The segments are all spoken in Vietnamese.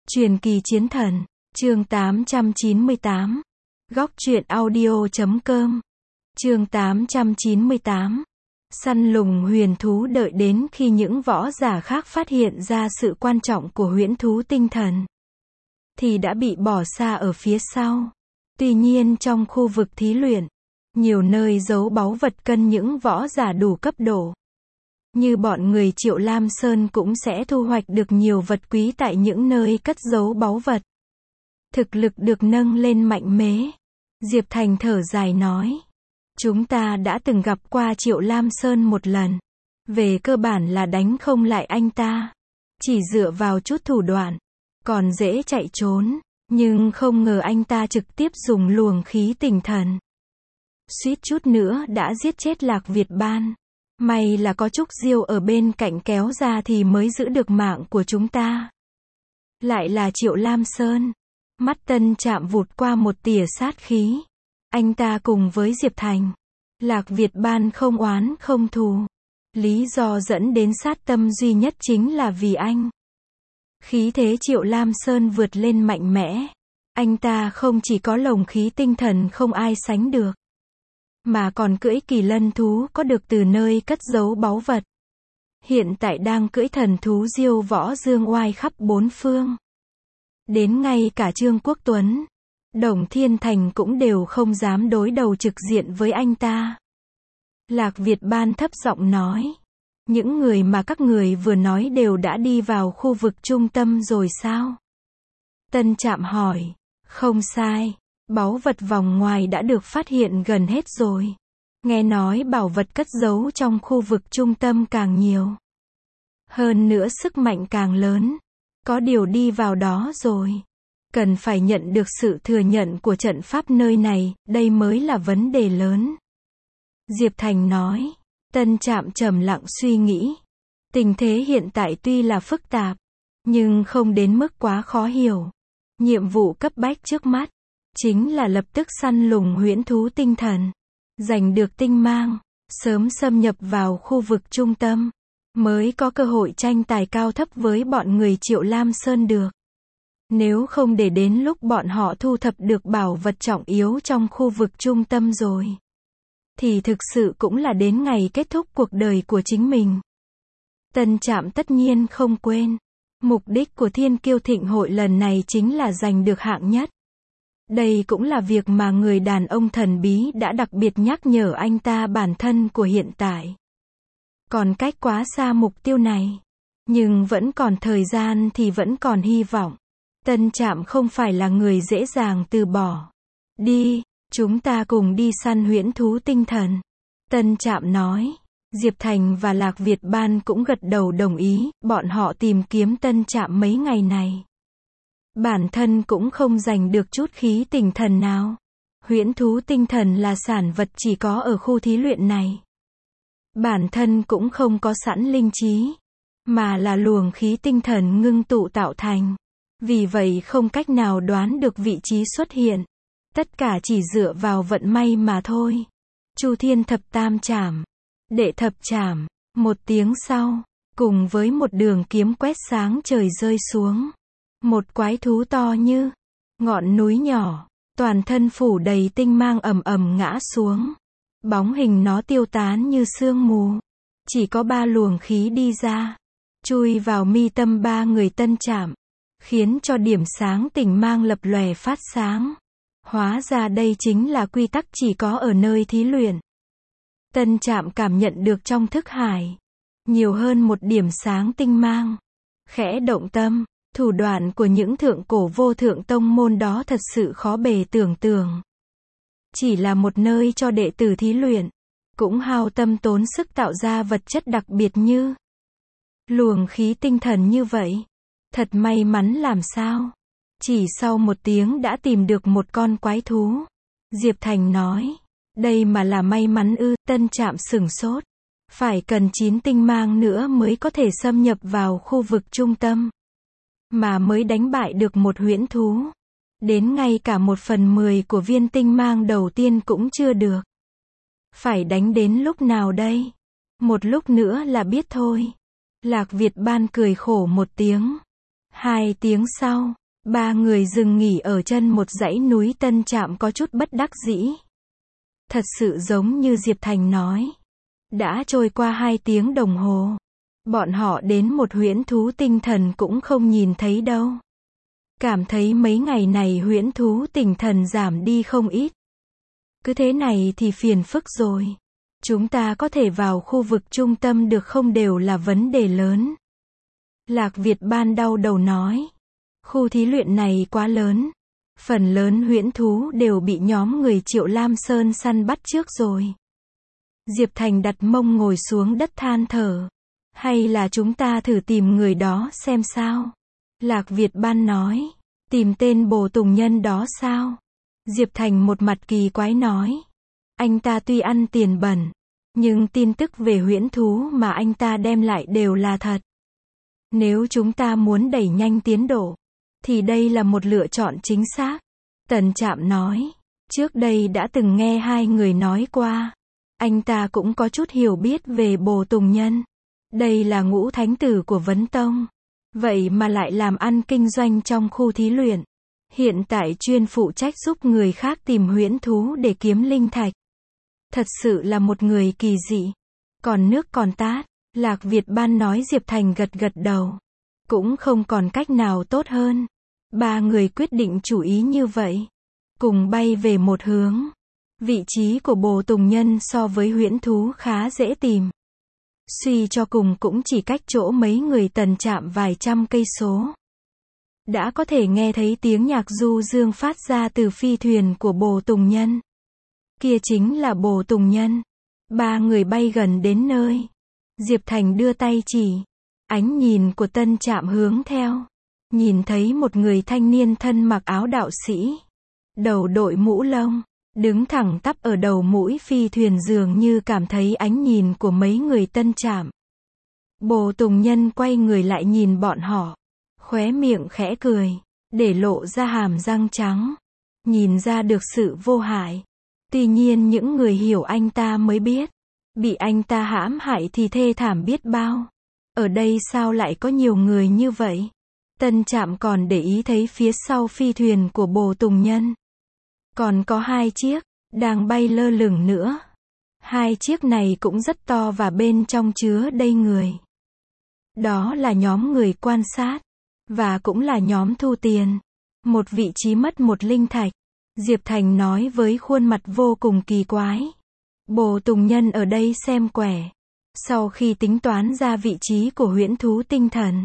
Truyền kỳ chiến thần, chương 898. Góc truyện audio.com. Chương 898. Săn lùng huyền thú. Đợi đến khi những võ giả khác phát hiện ra sự quan trọng của huyễn thú tinh thần, thì đã bị bỏ xa ở phía sau. Tuy nhiên trong khu vực thí luyện, nhiều nơi giấu báu vật cần những võ giả đủ cấp độ. Như bọn người Triệu Lam Sơn cũng sẽ thu hoạch được nhiều vật quý tại những nơi cất giấu báu vật. Thực lực được nâng lên mạnh mẽ. Diệp Thành thở dài nói. Chúng ta đã từng gặp qua Triệu Lam Sơn một lần. Về cơ bản là đánh không lại anh ta. Chỉ dựa vào chút thủ đoạn, còn dễ chạy trốn. Nhưng không ngờ anh ta trực tiếp dùng luồng khí tinh thần. Suýt chút nữa đã giết chết Lạc Việt Ban. May là có Trúc Diêu ở bên cạnh kéo ra thì mới giữ được mạng của chúng ta. Lại là Triệu Lam Sơn. Mắt Tân Trạm vụt qua một tia sát khí. Anh ta cùng với Diệp Thành, Lạc Việt Ban không oán không thù. Lý do dẫn đến sát tâm duy nhất chính là vì anh. Khí thế Triệu Lam Sơn vượt lên mạnh mẽ. Anh ta không chỉ có lồng khí tinh thần không ai sánh được, mà còn cưỡi kỳ lân thú có được từ nơi cất giấu báu vật. Hiện tại đang cưỡi thần thú diêu võ dương oai khắp bốn phương. Đến ngay cả Trương Quốc Tuấn, Đồng Thiên Thành cũng đều không dám đối đầu trực diện với anh ta. Lạc Việt Ban thấp giọng nói. Những người mà các người vừa nói đều đã đi vào khu vực trung tâm rồi sao? Tân Trạm hỏi. Không sai. Báu vật vòng ngoài đã được phát hiện gần hết rồi. Nghe nói bảo vật cất giấu trong khu vực trung tâm càng nhiều. Hơn nữa sức mạnh càng lớn. Có điều đi vào đó rồi. Cần phải nhận được sự thừa nhận của trận pháp nơi này, đây mới là vấn đề lớn. Diệp Thành nói. Tân Trạm trầm lặng suy nghĩ. Tình thế hiện tại tuy là phức tạp, nhưng không đến mức quá khó hiểu. Nhiệm vụ cấp bách trước mắt chính là lập tức săn lùng huyễn thú tinh thần, giành được tinh mang, sớm xâm nhập vào khu vực trung tâm, mới có cơ hội tranh tài cao thấp với bọn người Triệu Lam Sơn được. Nếu không để đến lúc bọn họ thu thập được bảo vật trọng yếu trong khu vực trung tâm rồi, thì thực sự cũng là đến ngày kết thúc cuộc đời của chính mình. Tân Trạm tất nhiên không quên. Mục đích của Thiên Kiêu Thịnh Hội lần này chính là giành được hạng nhất. Đây cũng là việc mà người đàn ông thần bí đã đặc biệt nhắc nhở anh ta bản thân của hiện tại. Còn cách quá xa mục tiêu này. Nhưng vẫn còn thời gian thì vẫn còn hy vọng. Tân Trạm không phải là người dễ dàng từ bỏ. Đi, chúng ta cùng đi săn huyễn thú tinh thần. Tân Trạm nói. Diệp Thành và Lạc Việt Ban cũng gật đầu đồng ý, bọn họ tìm kiếm Tân Trạm mấy ngày này. Bản thân cũng không giành được chút khí tinh thần nào. Huyễn thú tinh thần là sản vật chỉ có ở khu thí luyện này. Bản thân cũng không có sẵn linh trí, mà là luồng khí tinh thần ngưng tụ tạo thành. Vì vậy không cách nào đoán được vị trí xuất hiện. Tất cả chỉ dựa vào vận may mà thôi. Chu Thiên Thập Tam Trảm, Đệ Thập Trảm. Một tiếng sau, cùng với một đường kiếm quét sáng trời rơi xuống, một quái thú to như ngọn núi nhỏ, toàn thân phủ đầy tinh mang ầm ầm ngã xuống. Bóng hình nó tiêu tán như sương mù. Chỉ có 3 luồng khí đi ra, chui vào mi tâm 3 người Tân Trạm, khiến cho điểm sáng tinh mang lập lòe phát sáng. Hóa ra đây chính là quy tắc chỉ có ở nơi thí luyện. Tân Trạm cảm nhận được trong thức hải nhiều hơn một điểm sáng tinh mang. Khẽ động tâm, thủ đoạn của những thượng cổ vô thượng tông môn đó thật sự khó bề tưởng tượng. Chỉ là một nơi cho đệ tử thí luyện, cũng hao tâm tốn sức tạo ra vật chất đặc biệt như luồng khí tinh thần như vậy. Thật may mắn làm sao. Chỉ sau một tiếng đã tìm được một con quái thú. Diệp Thành nói. Đây mà là may mắn ư? Tân Trạm sửng sốt. Phải cần 9 tinh mang nữa mới có thể xâm nhập vào khu vực trung tâm. Mà mới đánh bại được một huyễn thú. Đến ngay cả 1/10 của viên tinh mang đầu tiên cũng chưa được. Phải đánh đến lúc nào đây? Một lúc nữa là biết thôi. Lạc Việt Ban cười khổ một tiếng. 2 tiếng sau, Ba người dừng nghỉ ở chân một dãy núi. Tân Trạm có chút bất đắc dĩ. Thật sự giống như Diệp Thành nói. Đã trôi qua 2 tiếng đồng hồ. Bọn họ đến một huyễn thú tinh thần cũng không nhìn thấy đâu. Cảm thấy mấy ngày này huyễn thú tinh thần giảm đi không ít. Cứ thế này thì phiền phức rồi. Chúng ta có thể vào khu vực trung tâm được không đều là vấn đề lớn. Lạc Việt Ban đau đầu nói. Khu thí luyện này quá lớn. Phần lớn huyễn thú đều bị nhóm người Triệu Lam Sơn săn bắt trước rồi. Diệp Thành đặt mông ngồi xuống đất than thở. Hay là chúng ta thử tìm người đó xem sao? Lạc Việt Ban nói. Tìm tên Bồ Tùng Nhân đó sao? Diệp Thành một mặt kỳ quái nói. Anh ta tuy ăn tiền bẩn, nhưng tin tức về huyễn thú mà anh ta đem lại đều là thật. Nếu chúng ta muốn đẩy nhanh tiến độ, thì đây là một lựa chọn chính xác. Tần Trạm nói. Trước đây đã từng nghe 2 người nói qua. Anh ta cũng có chút hiểu biết về Bồ Tùng Nhân. Đây là ngũ thánh tử của Vấn Tông. Vậy mà lại làm ăn kinh doanh trong khu thí luyện. Hiện tại chuyên phụ trách giúp người khác tìm huyễn thú để kiếm linh thạch. Thật sự là một người kỳ dị. Còn nước còn tát. Lạc Việt Ban nói. Diệp Thành gật gật đầu. Cũng không còn cách nào tốt hơn. 3 người quyết định chủ ý như vậy. Cùng bay về một hướng. Vị trí của Bồ Tùng Nhân so với huyễn thú khá dễ tìm. Suy cho cùng cũng chỉ cách chỗ mấy người Tần Trạm vài trăm cây số. Đã có thể nghe thấy tiếng nhạc du dương phát ra từ phi thuyền của Bồ Tùng Nhân. Kia chính là Bồ Tùng Nhân. 3 người bay gần đến nơi. Diệp Thành đưa tay chỉ. Ánh nhìn của Tân Trạm hướng theo. Nhìn thấy một người thanh niên thân mặc áo đạo sĩ. Đầu đội mũ lông. Đứng thẳng tắp ở đầu mũi phi thuyền dường như cảm thấy ánh nhìn của mấy người Tân Trạm. Bồ Tùng Nhân quay người lại nhìn bọn họ. Khóe miệng khẽ cười. Để lộ ra hàm răng trắng. Nhìn ra được sự vô hại. Tuy nhiên những người hiểu anh ta mới biết. Bị anh ta hãm hại thì thê thảm biết bao. Ở đây sao lại có nhiều người như vậy? Tân Trạm còn để ý thấy phía sau phi thuyền của Bồ Tùng Nhân. Còn có 2 chiếc, đang bay lơ lửng nữa. 2 chiếc này cũng rất to và bên trong chứa đầy người. Đó là nhóm người quan sát. Và cũng là nhóm thu tiền. Một vị trí mất 1 linh thạch. Diệp Thành nói với khuôn mặt vô cùng kỳ quái. Bồ Tùng Nhân ở đây xem quẻ. Sau khi tính toán ra vị trí của huyễn thú tinh thần,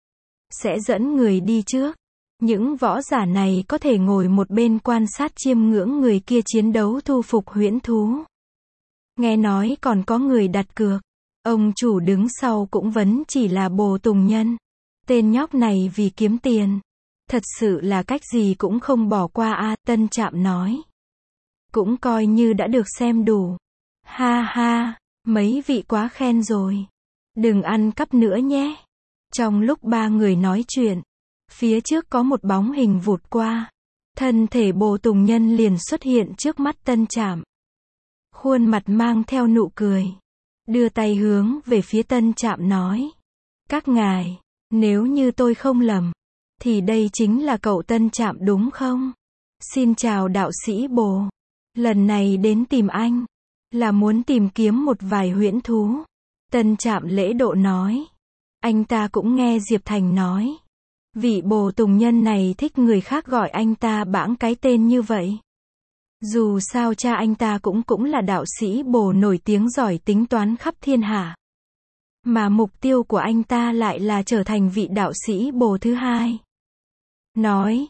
sẽ dẫn người đi trước. Những võ giả này có thể ngồi một bên quan sát chiêm ngưỡng người kia chiến đấu thu phục huyễn thú. Nghe nói còn có người đặt cược. Ông chủ đứng sau cũng vẫn chỉ là Bồ Tùng Nhân. Tên nhóc này vì kiếm tiền. Thật sự là cách gì cũng không bỏ qua a. Tân Trạm nói. Cũng coi như đã được xem đủ. Ha ha, mấy vị quá khen rồi. Đừng ăn cắp nữa nhé. Trong lúc 3 người nói chuyện, phía trước có một bóng hình vụt qua. Thân thể Bồ Tùng Nhân liền xuất hiện trước mắt Tân Trạm. Khuôn mặt mang theo nụ cười. Đưa tay hướng về phía Tân Trạm nói. Các ngài, nếu như tôi không lầm, thì đây chính là cậu Tân Trạm đúng không? Xin chào đạo sĩ Bồ. Lần này đến tìm anh, là muốn tìm kiếm một vài huyễn thú. Tân Trạm lễ độ nói. Anh ta cũng nghe Diệp Thành nói. Vị Bồ Tùng Nhân này thích người khác gọi anh ta bẵng cái tên như vậy. Dù sao cha anh ta cũng là đạo sĩ Bồ nổi tiếng giỏi tính toán khắp thiên hạ. Mà mục tiêu của anh ta lại là trở thành vị đạo sĩ Bồ thứ 2. Nói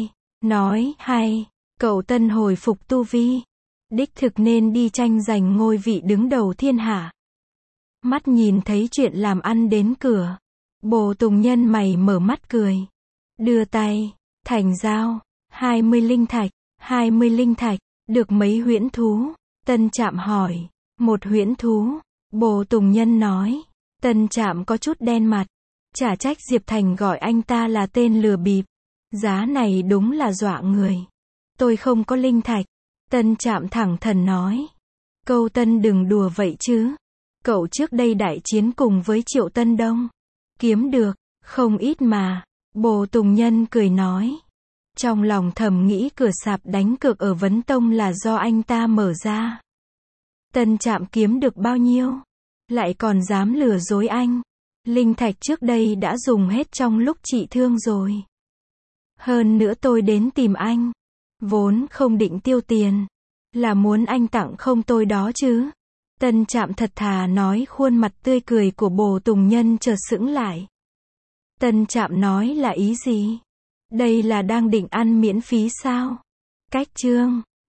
hay, cậu Tân hồi phục tu vi. Đích thực nên đi tranh giành ngôi vị đứng đầu thiên hạ. Mắt nhìn thấy chuyện làm ăn đến cửa. Bồ Tùng Nhân mày mở mắt cười. Đưa tay, thành giao, 20 linh thạch, 20 linh thạch, được mấy huyễn thú? Tân Trạm hỏi. Một huyễn thú, Bồ Tùng Nhân nói. Tân Trạm có chút đen mặt. Chả trách Diệp Thành gọi anh ta là tên lừa bịp. Giá này đúng là dọa người. Tôi không có linh thạch. Tân Trạm thẳng thắn nói. Câu Tân đừng đùa vậy chứ. Cậu trước đây đại chiến cùng với Triệu Tân Đông. Kiếm được, không ít mà. Bồ Tùng Nhân cười nói. Trong lòng thầm nghĩ cửa sạp đánh cược ở Vấn Tông là do anh ta mở ra. Tân Trạm kiếm được bao nhiêu? Lại còn dám lừa dối anh. Linh thạch trước đây đã dùng hết trong lúc trị thương rồi. Hơn nữa tôi đến tìm anh. Vốn không định tiêu tiền. Là muốn anh tặng không tôi đó chứ. Tân Trạm thật thà nói, khuôn mặt tươi cười của Bồ Tùng Nhân chợt sững lại. Tân Trạm nói là ý gì? Đây là đang định ăn miễn phí sao? Cách chương